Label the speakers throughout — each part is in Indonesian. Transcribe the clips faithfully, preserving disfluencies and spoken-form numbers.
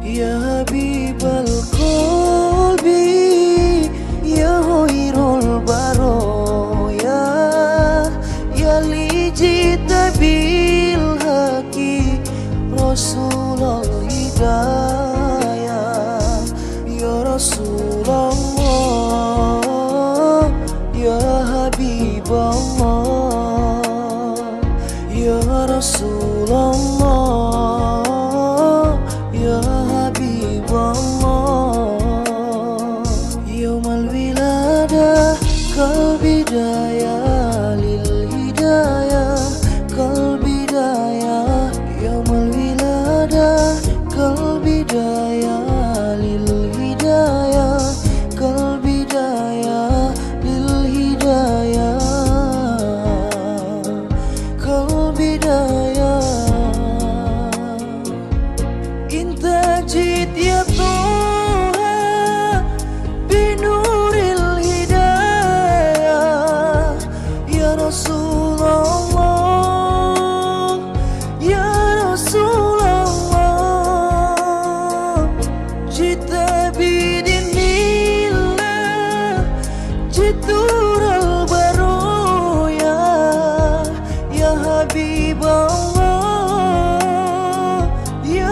Speaker 1: Ya Habibal Qalbi, Ya Khairul Baroya, Ya Lijita bil Haqi, Rasulul Hidayah. Ya Rasulullah, Ya Habiballah, Ya Rasulullah, Ya Habiballah. Yaumal wiladah kal bidayah lil hidayah, kal bidayah. Yaumal wiladah kal bidayah lil hidayah, kal bidayah lil hidayah, kal bidayah. Inta jid ya Tuhan binuril hidayah, ya Rasulullah, ya Rasulullah. Jita bidinillah, jitural baroya, ya Habiballah, ya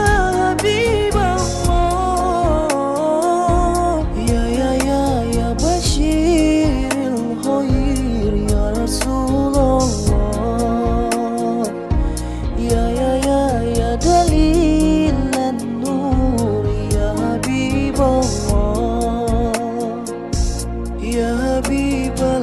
Speaker 1: Habiballah. Ya ya ya ya Bashiril Khair, ya Rasulullah. Ya ya ya ya Dalilan Nur, ya Habiballah. Ya Habibal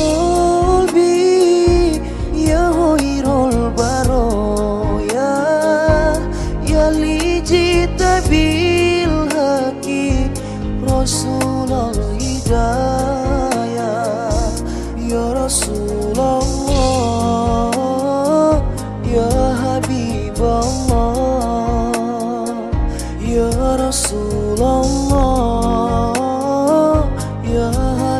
Speaker 1: Qalbi, Ya Khairul Baroya, Ya Lijita bil Haqi, Rasulul Hidayah. Ya Rasulullah, Ya Habiballah, Ya Rasulullah, Ya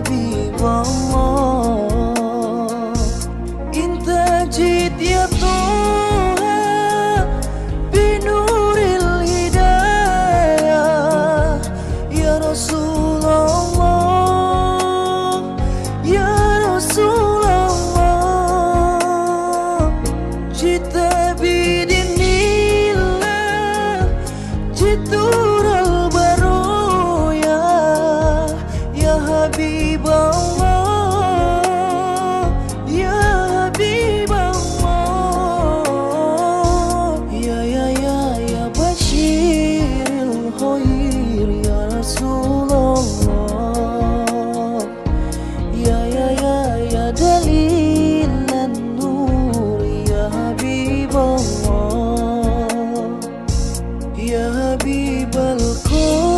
Speaker 1: Habiballah. Inta jid ya Tuhan binuril hidayah, ya Rasulullah, ya Rasulullah. Jita bidinillah, jitural baroya, ya Habiballah, ya Habiballah. Ya ya ya ya Bashiril Khair, ya Rasulullah. Ya ya ya ya Dalilan Nur, ya Habiballah. Ya Habibal Qalbi,